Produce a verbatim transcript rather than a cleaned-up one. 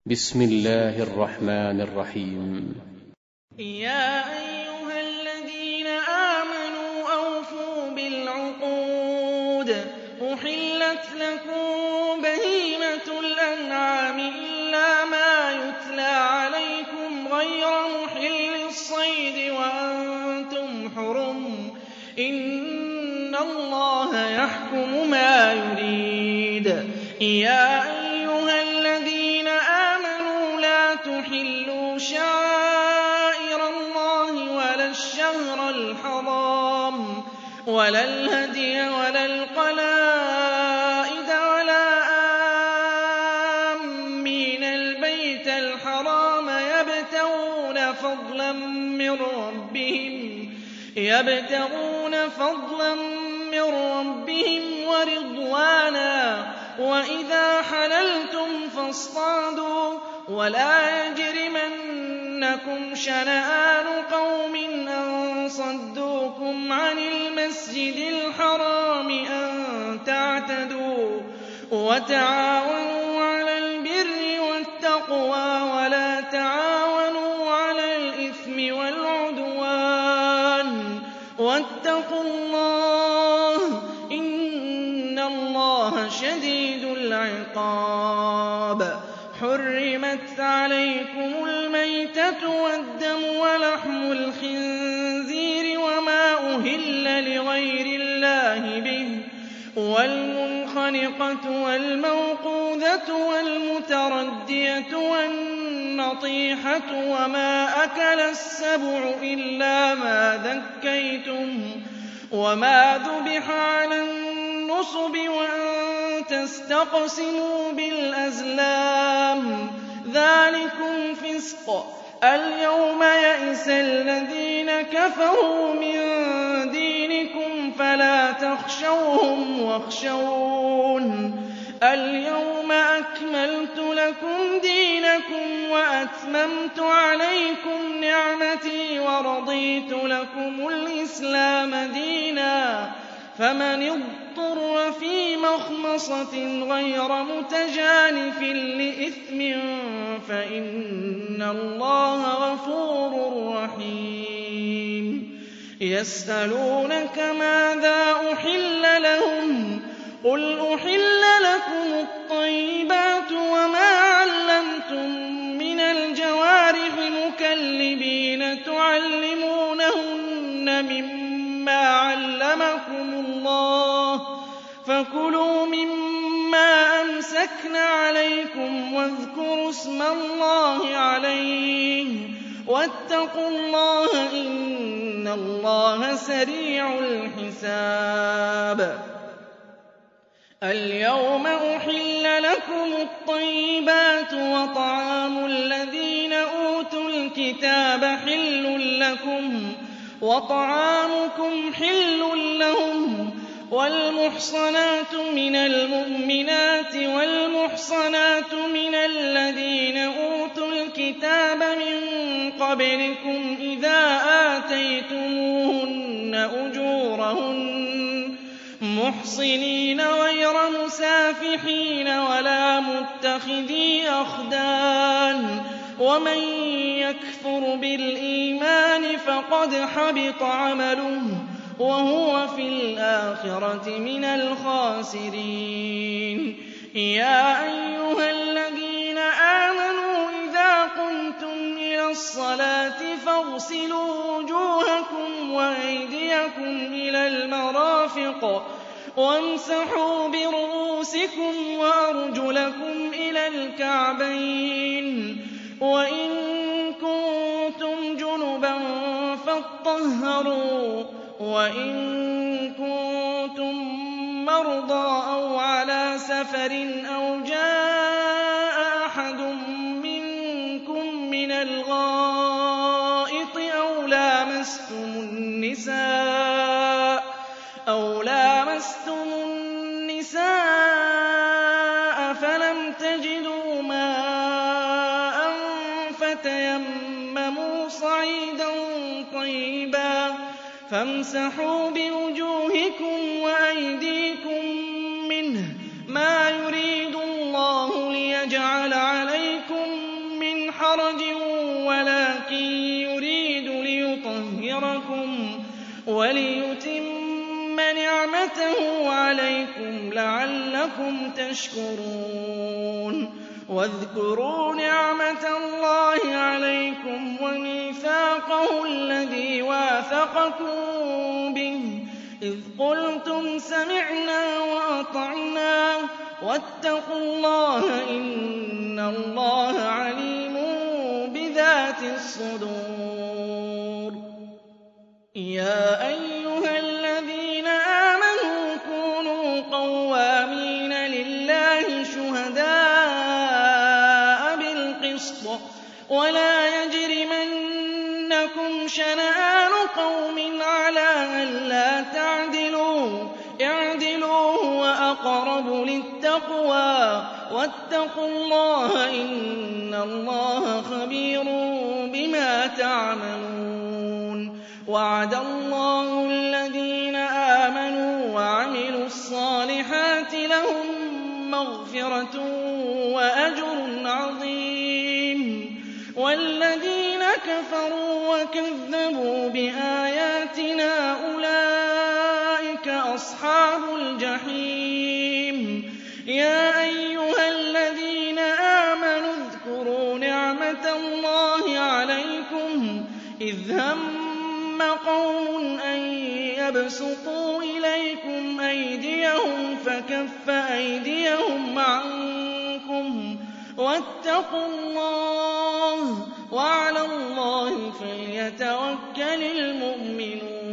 بسم الله الرحمن الرحيم. يا أيها الذين آمنوا أوفوا بالعقود. أحلت لكم بهيمة الأنعام إلا ما يتلى عليكم غير محل الصيد وأنتم حرم. إن الله يحكم ما يريد. يا أيها الذين آمنوا لا تحلوا شعائر الله ولا الشهر الحرام ولا الهدي ولا القلائد ولا آمين البيت الحرام يبتغون فضلا من ربهم يبتغون فضلا من ربهم ورضوانا. وإذا حللتم فاصطادوا ولا يجرمنكم شنآن قوم أن صدوكم عن المسجد الحرام أن تعتدوا. وتعاونوا على البر والتقوى ولا تعاونوا على الإثم والعدوان. واتقوا الله إن الله شديد العقاب. حرمت عليكم الميتة والدم ولحم الخنزير وما أهل لغير الله به والمنخنقة والموقوذة والمتردية والنطيحة وما أكل السبع إلا ما ذكيتم وما ذبح على النصب وأن تستقسموا بالأزلام ذلكم فسق. اليوم يئس الذين كفروا من دينكم فلا تخشوهم واخشون. اليوم أكملت لكم دينكم وأتممت عليكم نعمتي ورضيت لكم الإسلام دينا. فمن اضطر في مخمصة غير متجانف لإثم فإن الله غفور رحيم. يسألونك ماذا أحل لهم قل أحل لكم الطيبات وما علمتم من الجوارح مكلبين تعلمونهن مما علمكم الله فكلوا مما أمسكن عليكم واذكروا اسم الله عليه واتقوا الله إن الله سريع الحساب. اليوم أحل لكم الطيبات وطعام الذين أوتوا الكتاب حل لكم وطعامكم حل لهم والمحصنات من المؤمنات والمحصنات من الذين أوتوا الكتاب من قبلكم إذا آتيتموهن أجورهن محصنين غير مسافحين ولا متخذي أخدان. ومن يكفر بالإيمان فقد حبط عمله وهو في الآخرة من الخاسرين. يا أيها الذين آمنوا إذا قمتم إلى الصلاة فاغسلوا وجوهكم وأيديكم إلى المرافق وامسحوا برؤوسكم وأرجلكم إلى الكعبين وإن كنتم جنبا فاطهروا وإن كنتم مرضى أو على سفر أو جاء أحد منكم من الغائط أو لامستم النساء أو لامستم النساء فلم تجدوا ماء فتيمموا صعيدا طيبا فامسحوا بوجوهكم وأيديكم منه ما يريد الله ليجعل عليكم حرج ولكن يريد ليطهركم وليتم نعمته عليكم لعلكم تشكرون واذكروا نعمة الله عليكم وميثاقه الذي واثقكم به إذ قلتم سمعنا وأطعنا واتقوا الله إن الله عليم بذات الصدور يا أيها الذين آمنوا كونوا قوامين لله شهداء بالقسط ولا يجرمنكم شنآن قوم على ألا تعدلوا اعدلوا هو أقرب للتقوى واتقوا الله إن الله خبير بما تعملون وعد الله الذين آمنوا وعملوا الصالحات لهم مغفرة وأجر عظيم والذين كفروا وكذبوا بآياتنا أولئك أصحاب الجحيم يا أيها الذين آمنوا اذكروا نعمة الله عليكم إذ هم قوم أن يبسطوا إليكم أيديهم فكف أيديهم عنكم واتقوا الله وعلى الله فليتوكل المؤمنون